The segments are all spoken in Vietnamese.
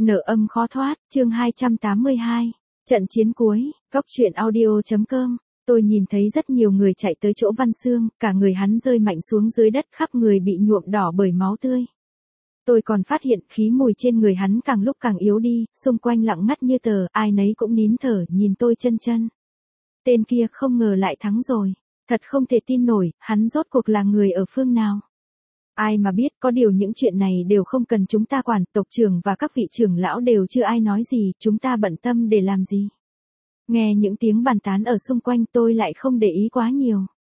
Nợ âm khó thoát, chương 282. Trận chiến cuối, Cóc truyện audio.com. Tôi nhìn thấy rất nhiều người chạy tới chỗ Văn Xương, cả người hắn rơi mạnh xuống dưới đất, khắp người bị nhuộm đỏ bởi máu tươi. Tôi còn phát hiện khí mùi trên người hắn càng lúc càng yếu đi, xung quanh lặng ngắt như tờ, ai nấy cũng nín thở nhìn tôi chân chân. Tên kia không ngờ lại thắng rồi. Thật không thể tin nổi, hắn rốt cuộc là người ở phương nào. Ai mà biết, có điều những chuyện này đều không cần chúng ta quản, tộc trưởng và các vị trưởng lão đều chưa ai nói gì, chúng ta bận tâm để làm gì. Nghe những tiếng bàn tán ở xung quanh tôi lại không để ý quá nhiều.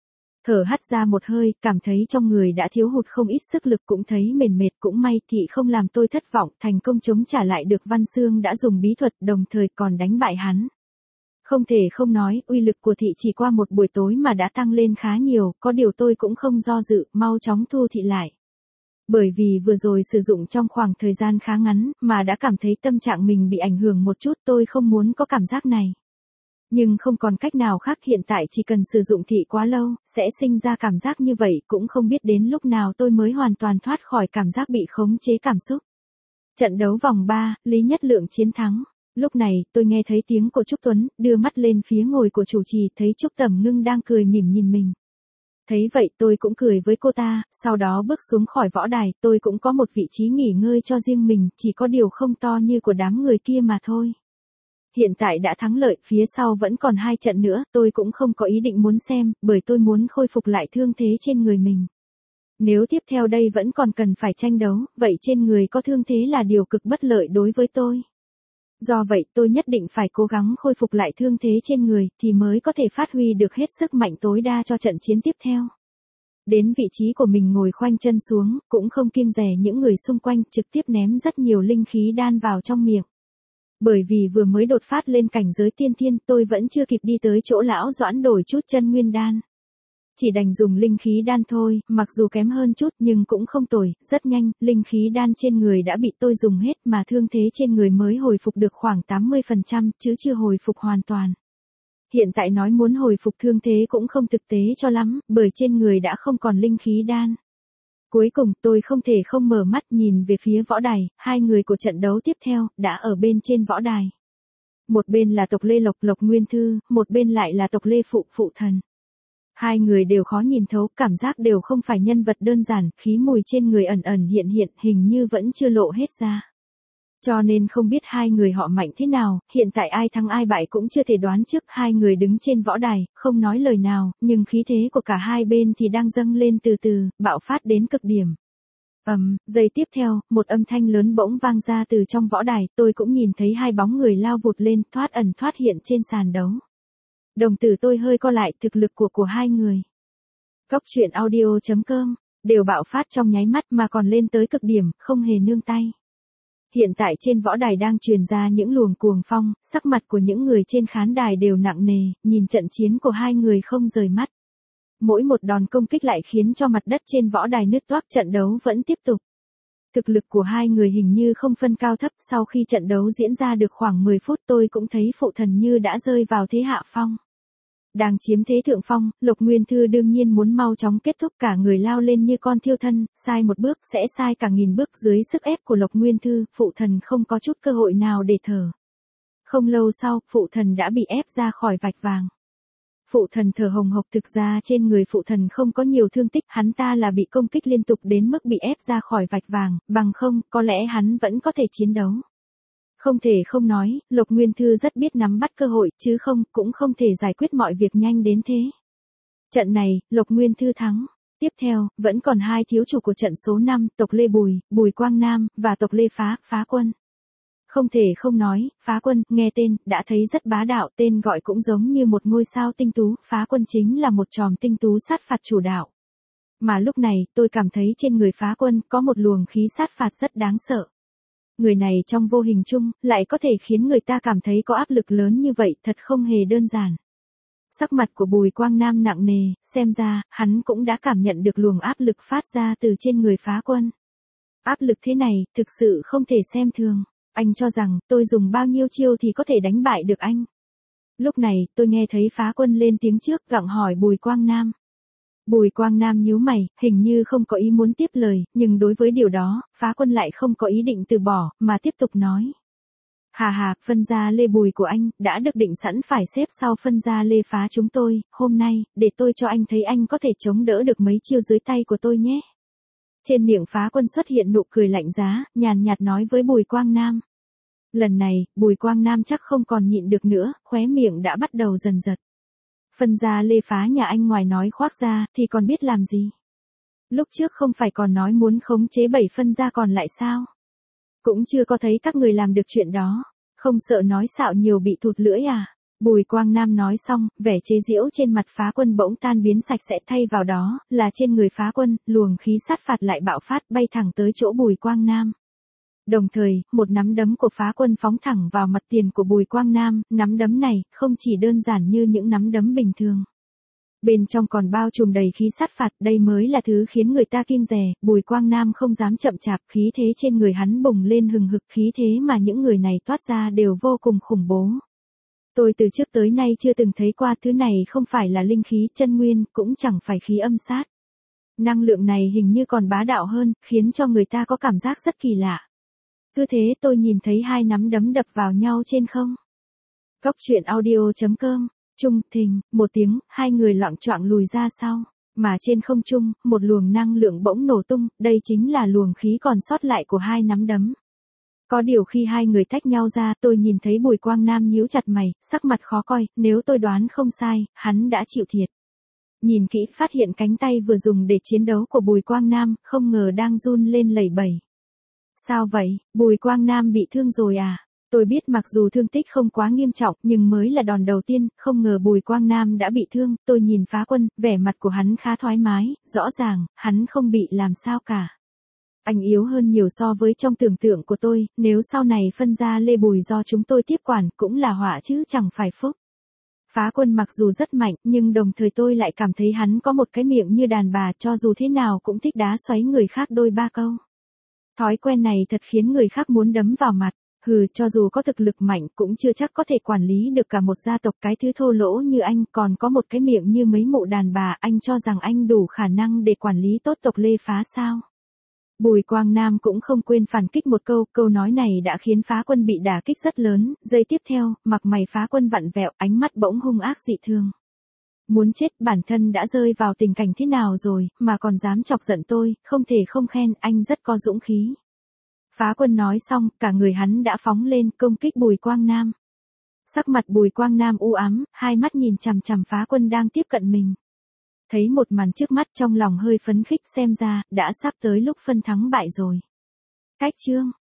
Thở hắt ra một hơi, cảm thấy trong người đã thiếu hụt không ít sức lực, cũng thấy mệt mệt, cũng may thị không làm tôi thất vọng, thành công chống trả lại được. Văn Xương đã dùng bí thuật, đồng thời còn đánh bại hắn. Không thể không nói, uy lực của thị chỉ qua một buổi tối mà đã tăng lên khá nhiều, có điều tôi cũng không do dự, mau chóng thu thị lại. Bởi vì vừa rồi sử dụng trong khoảng thời gian khá ngắn, mà đã cảm thấy tâm trạng mình bị ảnh hưởng một chút, tôi không muốn có cảm giác này. Nhưng không còn cách nào khác, hiện tại chỉ cần sử dụng thị quá lâu, sẽ sinh ra cảm giác như vậy, cũng không biết đến lúc nào tôi mới hoàn toàn thoát khỏi cảm giác bị khống chế cảm xúc. Trận đấu vòng 3, Lý Nhất Lượng chiến thắng. Lúc này, tôi nghe thấy tiếng của Trúc Tuấn, đưa mắt lên phía ngồi của chủ trì, thấy Trúc Tầm Ngưng đang cười mỉm nhìn mình. Thấy vậy tôi cũng cười với cô ta, sau đó bước xuống khỏi võ đài, tôi cũng có một vị trí nghỉ ngơi cho riêng mình, chỉ có điều không to như của đám người kia mà thôi. Hiện tại đã thắng lợi, phía sau vẫn còn 2 trận nữa, tôi cũng không có ý định muốn xem, bởi tôi muốn khôi phục lại thương thế trên người mình. Nếu tiếp theo đây vẫn còn cần phải tranh đấu, vậy trên người có thương thế là điều cực bất lợi đối với tôi. Do vậy tôi nhất định phải cố gắng khôi phục lại thương thế trên người, thì mới có thể phát huy được hết sức mạnh tối đa cho trận chiến tiếp theo. Đến vị trí của mình ngồi khoanh chân xuống, cũng không kiêng dè những người xung quanh, trực tiếp ném rất nhiều linh khí đan vào trong miệng. Bởi vì vừa mới đột phát lên cảnh giới tiên thiên, tôi vẫn chưa kịp đi tới chỗ lão Doãn đổi chút chân nguyên đan. Chỉ đành dùng linh khí đan thôi, mặc dù kém hơn chút nhưng cũng không tồi, rất nhanh, linh khí đan trên người đã bị tôi dùng hết mà thương thế trên người mới hồi phục được khoảng 80%, chứ chưa hồi phục hoàn toàn. Hiện tại nói muốn hồi phục thương thế cũng không thực tế cho lắm, bởi trên người đã không còn linh khí đan. Cuối cùng tôi không thể không mở mắt nhìn về phía võ đài, 2 người của trận đấu tiếp theo, đã ở bên trên võ đài. Một bên là tộc Lê Lộc Nguyên Thư, một bên lại là tộc Lê Phụ Thần. 2 người đều khó nhìn thấu, cảm giác đều không phải nhân vật đơn giản, khí mùi trên người ẩn ẩn hiện hình như vẫn chưa lộ hết ra. Cho nên không biết 2 người họ mạnh thế nào, hiện tại ai thắng ai bại cũng chưa thể đoán trước. 2 người đứng trên võ đài, không nói lời nào, nhưng khí thế của cả hai bên thì đang dâng lên từ từ, bạo phát đến cực điểm. Giây tiếp theo, một âm thanh lớn bỗng vang ra từ trong võ đài, tôi cũng nhìn thấy 2 bóng người lao vụt lên, thoát ẩn thoát hiện trên sàn đấu. Đồng tử tôi hơi co lại, thực lực của 2 người. Cóc truyện audio.com, đều bạo phát trong nháy mắt mà còn lên tới cực điểm, không hề nương tay. Hiện tại trên võ đài đang truyền ra những luồng cuồng phong, sắc mặt của những người trên khán đài đều nặng nề, nhìn trận chiến của 2 người không rời mắt. Mỗi một đòn công kích lại khiến cho mặt đất trên võ đài nứt toác, trận đấu vẫn tiếp tục. Thực lực của 2 người hình như không phân cao thấp, sau khi trận đấu diễn ra được khoảng 10 phút tôi cũng thấy Phụ Thần như đã rơi vào thế hạ phong. Đang chiếm thế thượng phong, Lộc Nguyên Thư đương nhiên muốn mau chóng kết thúc, cả người lao lên như con thiêu thân, sai một bước sẽ sai cả nghìn bước dưới sức ép của Lộc Nguyên Thư, Phụ Thần không có chút cơ hội nào để thở. Không lâu sau, Phụ Thần đã bị ép ra khỏi vạch vàng. Phụ Thần thở hồng hộc, thực ra trên người Phụ Thần không có nhiều thương tích, hắn ta là bị công kích liên tục đến mức bị ép ra khỏi vạch vàng, bằng không, có lẽ hắn vẫn có thể chiến đấu. Không thể không nói, Lộc Nguyên Thư rất biết nắm bắt cơ hội, chứ không, cũng không thể giải quyết mọi việc nhanh đến thế. Trận này, Lộc Nguyên Thư thắng. Tiếp theo, vẫn còn 2 thiếu chủ của trận số 5, tộc Lê Bùi Quang Nam, và tộc Lê Phá Quân. Không thể không nói, Phá Quân, nghe tên, đã thấy rất bá đạo, tên gọi cũng giống như một ngôi sao tinh tú, Phá Quân chính là một chòm tinh tú sát phạt chủ đạo. Mà lúc này, tôi cảm thấy trên người Phá Quân có một luồng khí sát phạt rất đáng sợ. Người này trong vô hình chung, lại có thể khiến người ta cảm thấy có áp lực lớn như vậy, thật không hề đơn giản. Sắc mặt của Bùi Quang Nam nặng nề, xem ra, hắn cũng đã cảm nhận được luồng áp lực phát ra từ trên người Phá Quân. Áp lực thế này, thực sự không thể xem thường. Anh cho rằng, tôi dùng bao nhiêu chiêu thì có thể đánh bại được anh. Lúc này, tôi nghe thấy Phá Quân lên tiếng trước, gặng hỏi Bùi Quang Nam. Bùi Quang Nam nhíu mày, hình như không có ý muốn tiếp lời, nhưng đối với điều đó, Phá Quân lại không có ý định từ bỏ, mà tiếp tục nói. Hà, phân gia Lê Bùi của anh, đã được định sẵn phải xếp sau phân gia Lê Phá chúng tôi, hôm nay, để tôi cho anh thấy anh có thể chống đỡ được mấy chiêu dưới tay của tôi nhé. Trên miệng Phá Quân xuất hiện nụ cười lạnh giá, nhàn nhạt nói với Bùi Quang Nam. Lần này, Bùi Quang Nam chắc không còn nhịn được nữa, khóe miệng đã bắt đầu dần giật. Phân gia Lê Phá nhà anh ngoài nói khoác ra, thì còn biết làm gì? Lúc trước không phải còn nói muốn khống chế 7 phân gia còn lại sao? Cũng chưa có thấy các người làm được chuyện đó. Không sợ nói xạo nhiều bị thụt lưỡi à? Bùi Quang Nam nói xong, vẻ chế giễu trên mặt Phá Quân bỗng tan biến sạch sẽ, thay vào đó, là trên người Phá Quân, luồng khí sát phạt lại bạo phát bay thẳng tới chỗ Bùi Quang Nam. Đồng thời, một nắm đấm của Phá Quân phóng thẳng vào mặt tiền của Bùi Quang Nam, nắm đấm này, không chỉ đơn giản như những nắm đấm bình thường. Bên trong còn bao trùm đầy khí sát phạt, đây mới là thứ khiến người ta kiêng dè. Bùi Quang Nam không dám chậm chạp, khí thế trên người hắn bùng lên hừng hực, khí thế mà những người này toát ra đều vô cùng khủng bố. Tôi từ trước tới nay chưa từng thấy qua thứ này, không phải là linh khí chân nguyên, cũng chẳng phải khí âm sát. Năng lượng này hình như còn bá đạo hơn, khiến cho người ta có cảm giác rất kỳ lạ. Cứ thế tôi nhìn thấy hai nắm đấm đập vào nhau trên không. Góc truyện audio.com. Trung thình, một tiếng, hai người loạng choạng lùi ra sau. Mà trên không trung, một luồng năng lượng bỗng nổ tung, đây chính là luồng khí còn sót lại của hai nắm đấm. Có điều khi hai người tách nhau ra, tôi nhìn thấy Bùi Quang Nam nhíu chặt mày, sắc mặt khó coi, nếu tôi đoán không sai, hắn đã chịu thiệt. Nhìn kỹ phát hiện cánh tay vừa dùng để chiến đấu của Bùi Quang Nam, không ngờ đang run lên lẩy bẩy. Sao vậy, Bùi Quang Nam bị thương rồi à? Tôi biết mặc dù thương tích không quá nghiêm trọng, nhưng mới là đòn đầu tiên, không ngờ Bùi Quang Nam đã bị thương. Tôi nhìn Phá Quân, vẻ mặt của hắn khá thoải mái, rõ ràng, hắn không bị làm sao cả. Anh yếu hơn nhiều so với trong tưởng tượng của tôi, nếu sau này phân gia Lê Bùi do chúng tôi tiếp quản cũng là họa chứ chẳng phải phúc. Phá Quân mặc dù rất mạnh, nhưng đồng thời tôi lại cảm thấy hắn có một cái miệng như đàn bà, cho dù thế nào cũng thích đá xoáy người khác đôi ba câu. Thói quen này thật khiến người khác muốn đấm vào mặt. Cho dù có thực lực mạnh cũng chưa chắc có thể quản lý được cả một gia tộc, cái thứ thô lỗ như anh còn có một cái miệng như mấy mụ đàn bà, anh cho rằng anh đủ khả năng để quản lý tốt tộc Lê Phá sao? Bùi Quang Nam cũng không quên phản kích một câu nói này đã khiến Phá Quân bị đả kích rất lớn, giây tiếp theo, mặt mày Phá Quân vặn vẹo, ánh mắt bỗng hung ác dị thường. Muốn chết, bản thân đã rơi vào tình cảnh thế nào rồi, mà còn dám chọc giận tôi, không thể không khen, anh rất có dũng khí. Phá Quân nói xong, cả người hắn đã phóng lên công kích Bùi Quang Nam. Sắc mặt Bùi Quang Nam u ám, hai mắt nhìn chằm chằm Phá Quân đang tiếp cận mình. Thấy một màn trước mắt trong lòng hơi phấn khích, xem ra, đã sắp tới lúc phân thắng bại rồi. Cách chương